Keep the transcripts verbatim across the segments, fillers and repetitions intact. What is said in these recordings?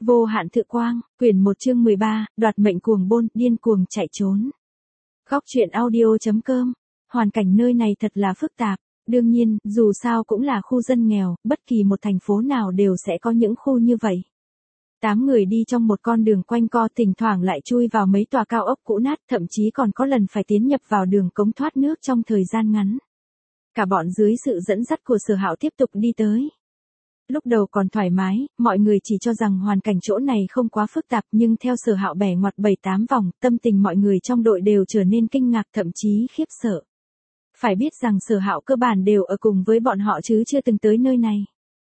Vô hạn thự quang, quyển một chương mười ba, đoạt mệnh cuồng bôn, điên cuồng chạy trốn. Góc truyện audio chấm com. Hoàn cảnh nơi này thật là phức tạp. Đương nhiên, dù sao cũng là khu dân nghèo, bất kỳ một thành phố nào đều sẽ có những khu như vậy. Tám người đi trong một con đường quanh co, thỉnh thoảng lại chui vào mấy tòa cao ốc cũ nát, thậm chí còn có lần phải tiến nhập vào đường cống thoát nước trong thời gian ngắn. Cả bọn dưới sự dẫn dắt của Sở Hạo tiếp tục đi tới. Lúc đầu còn thoải mái, mọi người chỉ cho rằng hoàn cảnh chỗ này không quá phức tạp, nhưng theo Sở Hạo bẻ ngoặt bảy tám vòng, tâm tình mọi người trong đội đều trở nên kinh ngạc, thậm chí khiếp sợ. Phải biết rằng Sở Hạo cơ bản đều ở cùng với bọn họ chứ chưa từng tới nơi này.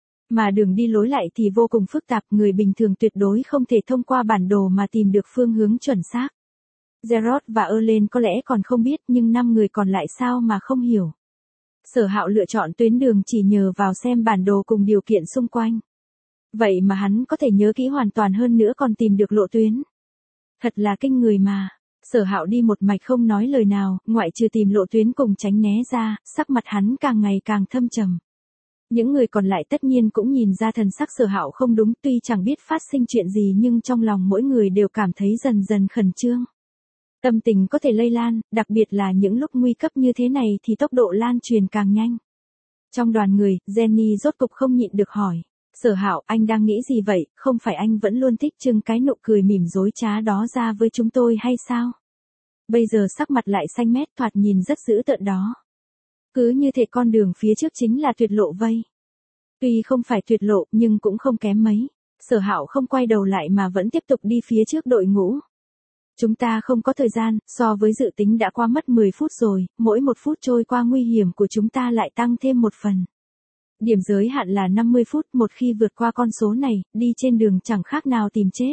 Mà đường đi lối lại thì vô cùng phức tạp, người bình thường tuyệt đối không thể thông qua bản đồ mà tìm được phương hướng chuẩn xác. Gerard và Erlen có lẽ còn không biết, nhưng năm người còn lại sao mà không hiểu. Sở Hạo lựa chọn tuyến đường chỉ nhờ vào xem bản đồ cùng điều kiện xung quanh. Vậy mà hắn có thể nhớ kỹ hoàn toàn, hơn nữa còn tìm được lộ tuyến. Thật là kinh người mà. Sở Hạo đi một mạch không nói lời nào, ngoại trừ tìm lộ tuyến cùng tránh né ra, sắc mặt hắn càng ngày càng thâm trầm. Những người còn lại tất nhiên cũng nhìn ra thần sắc Sở Hạo không đúng, tuy chẳng biết phát sinh chuyện gì nhưng trong lòng mỗi người đều cảm thấy dần dần khẩn trương. Tâm tình có thể lây lan, đặc biệt là những lúc nguy cấp như thế này thì tốc độ lan truyền càng nhanh. Trong đoàn người, Jenny rốt cục không nhịn được hỏi. Sở Hạo, anh đang nghĩ gì vậy, không phải anh vẫn luôn thích trưng cái nụ cười mỉm dối trá đó ra với chúng tôi hay sao? Bây giờ sắc mặt lại xanh mét, thoạt nhìn rất dữ tợn đó. Cứ như thể con đường phía trước chính là tuyệt lộ vây. Tuy không phải tuyệt lộ nhưng cũng không kém mấy. Sở Hạo không quay đầu lại mà vẫn tiếp tục đi phía trước đội ngũ. Chúng ta không có thời gian, so với dự tính đã qua mất mười phút rồi, mỗi một phút trôi qua nguy hiểm của chúng ta lại tăng thêm một phần. Điểm giới hạn là năm mươi phút, một khi vượt qua con số này, đi trên đường chẳng khác nào tìm chết.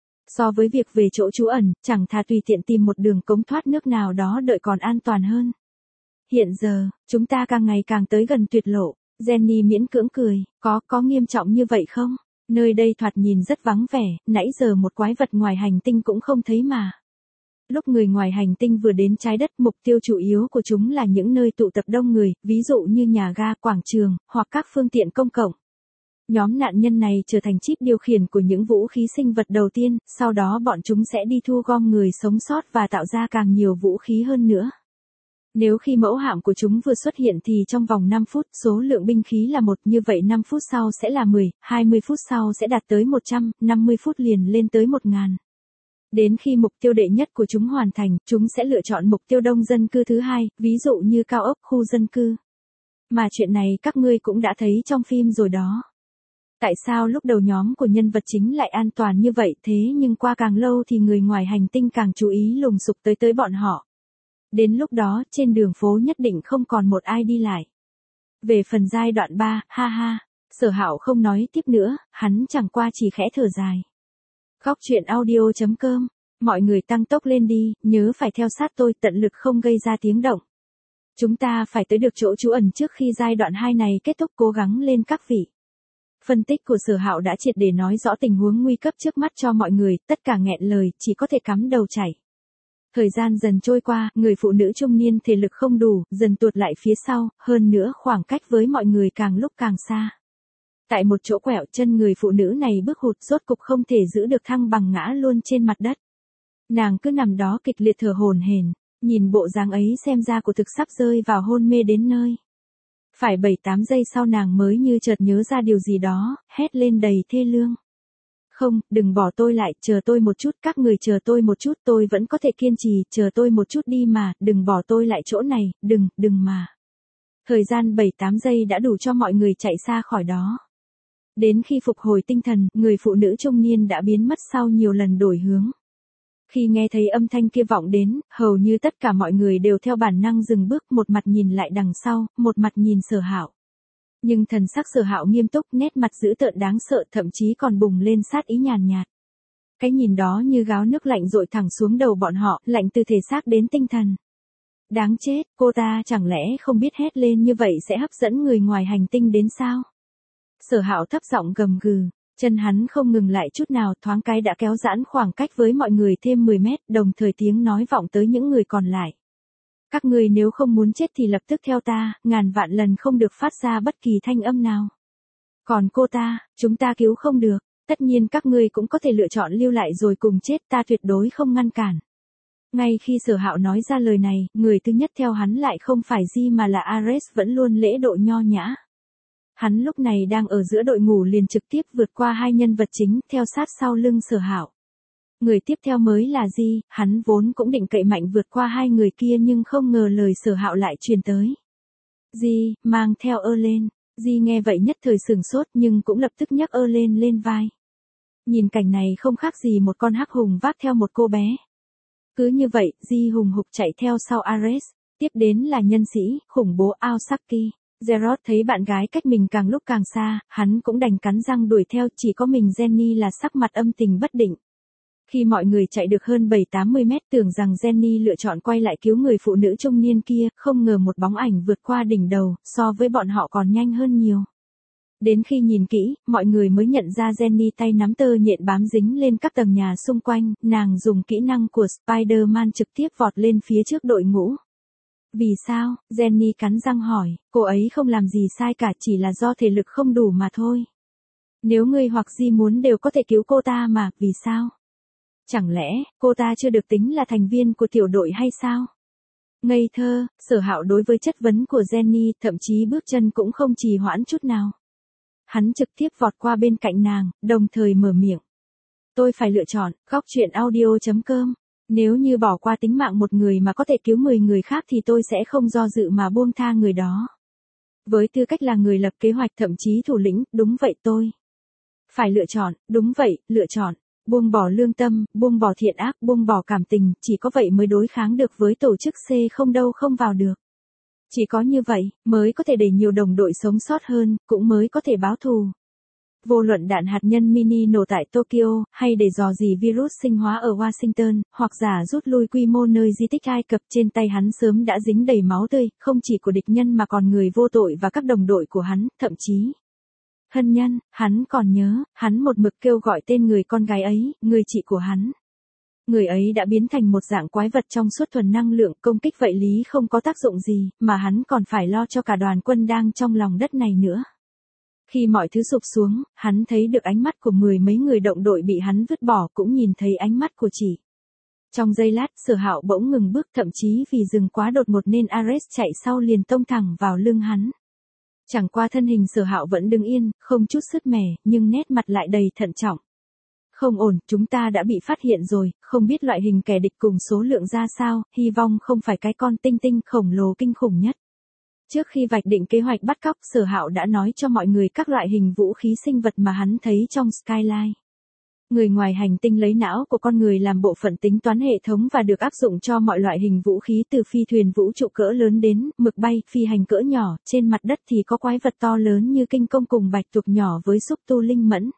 So với việc về chỗ trú ẩn, chẳng thà tùy tiện tìm một đường cống thoát nước nào đó đợi còn an toàn hơn. Hiện giờ, chúng ta càng ngày càng tới gần tuyệt lộ. Jenny miễn cưỡng cười, có, có nghiêm trọng như vậy không? Nơi đây thoạt nhìn rất vắng vẻ, nãy giờ một quái vật ngoài hành tinh cũng không thấy mà. Lúc người ngoài hành tinh vừa đến trái đất, mục tiêu chủ yếu của chúng là những nơi tụ tập đông người, ví dụ như nhà ga, quảng trường, hoặc các phương tiện công cộng. Nhóm nạn nhân này trở thành chip điều khiển của những vũ khí sinh vật đầu tiên, sau đó bọn chúng sẽ đi thu gom người sống sót và tạo ra càng nhiều vũ khí hơn nữa. Nếu khi mẫu hạm của chúng vừa xuất hiện thì trong vòng năm phút số lượng binh khí là một, như vậy năm phút sau sẽ là mười, hai mươi phút sau sẽ đạt tới một trăm, năm mươi phút liền lên tới một ngàn. Đến khi mục tiêu đệ nhất của chúng hoàn thành, chúng sẽ lựa chọn mục tiêu đông dân cư thứ hai, ví dụ như cao ốc, khu dân cư. Mà chuyện này các ngươi cũng đã thấy trong phim rồi đó. Tại sao lúc đầu nhóm của nhân vật chính lại an toàn như vậy, thế nhưng qua càng lâu thì người ngoài hành tinh càng chú ý lùng sục tới tới bọn họ. Đến lúc đó, trên đường phố nhất định không còn một ai đi lại. Về phần giai đoạn ba, ha ha, Sở Hạo không nói tiếp nữa, hắn chẳng qua chỉ khẽ thở dài. Góc truyện audio chấm com, mọi người tăng tốc lên đi, nhớ phải theo sát tôi, tận lực không gây ra tiếng động. Chúng ta phải tới được chỗ trú ẩn trước khi giai đoạn hai này kết thúc, cố gắng lên các vị. Phân tích của Sở Hạo đã triệt để nói rõ tình huống nguy cấp trước mắt cho mọi người, tất cả nghẹn lời, chỉ có thể cắm đầu chảy. Thời gian dần trôi qua, người phụ nữ trung niên thể lực không đủ, dần tuột lại phía sau, hơn nữa khoảng cách với mọi người càng lúc càng xa. Tại một chỗ quẹo, chân người phụ nữ này bước hụt, rốt cục không thể giữ được thăng bằng, ngã luôn trên mặt đất. Nàng cứ nằm đó kịch liệt thở hổn hển, nhìn bộ dáng ấy xem ra của thực sắp rơi vào hôn mê đến nơi. Phải bảy tám giây sau nàng mới như chợt nhớ ra điều gì đó, hét lên đầy thê lương. Không, đừng bỏ tôi lại, chờ tôi một chút, các người chờ tôi một chút, tôi vẫn có thể kiên trì, chờ tôi một chút đi mà, đừng bỏ tôi lại chỗ này, đừng, đừng mà. Thời gian bảy tám giây đã đủ cho mọi người chạy xa khỏi đó. Đến khi phục hồi tinh thần, người phụ nữ trung niên đã biến mất sau nhiều lần đổi hướng. Khi nghe thấy âm thanh kia vọng đến, hầu như tất cả mọi người đều theo bản năng dừng bước, một mặt nhìn lại đằng sau, một mặt nhìn Sở Hạo. Nhưng thần sắc Sở Hạo nghiêm túc, nét mặt dữ tợn đáng sợ, thậm chí còn bùng lên sát ý nhàn nhạt. Cái nhìn đó như gáo nước lạnh dội thẳng xuống đầu bọn họ, lạnh từ thể xác đến tinh thần. Đáng chết, cô ta chẳng lẽ không biết hét lên như vậy sẽ hấp dẫn người ngoài hành tinh đến sao? Sở Hạo thấp giọng gầm gừ, chân hắn không ngừng lại chút nào, thoáng cái đã kéo giãn khoảng cách với mọi người thêm mười mét, đồng thời tiếng nói vọng tới những người còn lại. Các người nếu không muốn chết thì lập tức theo ta, ngàn vạn lần không được phát ra bất kỳ thanh âm nào. Còn cô ta, chúng ta cứu không được. Tất nhiên các ngươi cũng có thể lựa chọn lưu lại rồi cùng chết, ta tuyệt đối không ngăn cản. Ngay khi Sở Hạo nói ra lời này, người thứ nhất theo hắn lại không phải Di mà là Ares, vẫn luôn lễ độ nho nhã. Hắn lúc này đang ở giữa đội ngũ liền trực tiếp vượt qua hai nhân vật chính, theo sát sau lưng Sở Hạo. Người tiếp theo mới là Di, hắn vốn cũng định cậy mạnh vượt qua hai người kia nhưng không ngờ lời Sở Hạo lại truyền tới. Di, mang theo ơ lên. Di nghe vậy nhất thời sửng sốt nhưng cũng lập tức nhấc ơ lên lên vai. Nhìn cảnh này không khác gì một con hắc hùng vác theo một cô bé. Cứ như vậy, Di hùng hục chạy theo sau Ares, tiếp đến là nhân sĩ, khủng bố Aosaki. Geralt thấy bạn gái cách mình càng lúc càng xa, hắn cũng đành cắn răng đuổi theo, chỉ có mình Jenny là sắc mặt âm tình bất định. Khi mọi người chạy được hơn bảy tám mươi mét tưởng rằng Jenny lựa chọn quay lại cứu người phụ nữ trung niên kia, không ngờ một bóng ảnh vượt qua đỉnh đầu, so với bọn họ còn nhanh hơn nhiều. Đến khi nhìn kỹ, mọi người mới nhận ra Jenny tay nắm tơ nhện bám dính lên các tầng nhà xung quanh, nàng dùng kỹ năng của Spider-Man trực tiếp vọt lên phía trước đội ngũ. Vì sao? Jenny cắn răng hỏi, cô ấy không làm gì sai cả, chỉ là do thể lực không đủ mà thôi. Nếu ngươi hoặc Di muốn đều có thể cứu cô ta mà, vì sao? Chẳng lẽ, cô ta chưa được tính là thành viên của tiểu đội hay sao? Ngây thơ, Sở Hạo đối với chất vấn của Jenny thậm chí bước chân cũng không trì hoãn chút nào. Hắn trực tiếp vọt qua bên cạnh nàng, đồng thời mở miệng. Tôi phải lựa chọn, góc truyện audio chấm com. Nếu như bỏ qua tính mạng một người mà có thể cứu mười người khác thì tôi sẽ không do dự mà buông tha người đó. Với tư cách là người lập kế hoạch thậm chí thủ lĩnh, đúng vậy tôi. Phải lựa chọn, đúng vậy, lựa chọn. Buông bỏ lương tâm, buông bỏ thiện ác, buông bỏ cảm tình, chỉ có vậy mới đối kháng được với tổ chức C không đâu không vào được. Chỉ có như vậy, mới có thể để nhiều đồng đội sống sót hơn, cũng mới có thể báo thù. Vô luận đạn hạt nhân mini nổ tại Tokyo, hay để dò dỉ virus sinh hóa ở Washington, hoặc giả rút lui quy mô nơi di tích Ai Cập, trên tay hắn sớm đã dính đầy máu tươi, không chỉ của địch nhân mà còn người vô tội và các đồng đội của hắn, thậm chí. Hân nhân, hắn còn nhớ, hắn một mực kêu gọi tên người con gái ấy, người chị của hắn. Người ấy đã biến thành một dạng quái vật trong suốt thuần năng lượng, công kích vậy lý không có tác dụng gì, mà hắn còn phải lo cho cả đoàn quân đang trong lòng đất này nữa. Khi mọi thứ sụp xuống, hắn thấy được ánh mắt của mười mấy người động đội bị hắn vứt bỏ, cũng nhìn thấy ánh mắt của chị. Trong giây lát, Sở Hạo bỗng ngừng bước, thậm chí vì dừng quá đột ngột nên Ares chạy sau liền tông thẳng vào lưng hắn. Chẳng qua thân hình Sở Hạo vẫn đứng yên, không chút sứt mẻ, nhưng nét mặt lại đầy thận trọng. Không ổn, chúng ta đã bị phát hiện rồi, không biết loại hình kẻ địch cùng số lượng ra sao, hy vọng không phải cái con tinh tinh khổng lồ kinh khủng nhất. Trước khi vạch định kế hoạch bắt cóc, Sở Hạo đã nói cho mọi người các loại hình vũ khí sinh vật mà hắn thấy trong Skyline. Người ngoài hành tinh lấy não của con người làm bộ phận tính toán hệ thống và được áp dụng cho mọi loại hình vũ khí từ phi thuyền vũ trụ cỡ lớn đến mực bay, phi hành cỡ nhỏ, trên mặt đất thì có quái vật to lớn như kinh công cùng bạch tuộc nhỏ với xúc tu linh mẫn.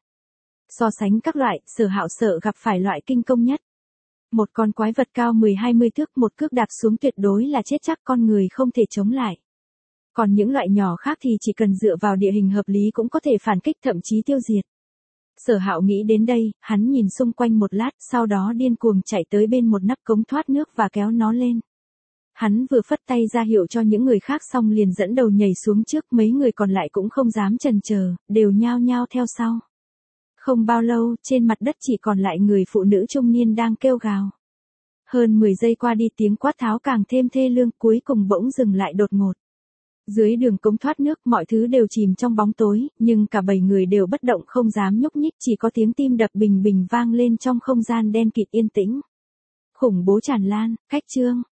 So sánh các loại, Sở Hạo sợ gặp phải loại kinh công nhất. Một con quái vật cao mười hai mươi thước, một cước đạp xuống tuyệt đối là chết chắc, con người không thể chống lại. Còn những loại nhỏ khác thì chỉ cần dựa vào địa hình hợp lý cũng có thể phản kích, thậm chí tiêu diệt. Sở Hạo nghĩ đến đây, hắn nhìn xung quanh một lát, sau đó điên cuồng chạy tới bên một nắp cống thoát nước và kéo nó lên. Hắn vừa phất tay ra hiệu cho những người khác xong liền dẫn đầu nhảy xuống trước, mấy người còn lại cũng không dám chần chờ, đều nhao nhao theo sau. Không bao lâu, trên mặt đất chỉ còn lại người phụ nữ trung niên đang kêu gào. Hơn mười giây qua đi, tiếng quát tháo càng thêm thê lương, cuối cùng bỗng dừng lại đột ngột. Dưới đường cống thoát nước, mọi thứ đều chìm trong bóng tối, nhưng cả bảy người đều bất động không dám nhúc nhích, chỉ có tiếng tim đập bình bình vang lên trong không gian đen kịt yên tĩnh. Khủng bố tràn lan, cách chương.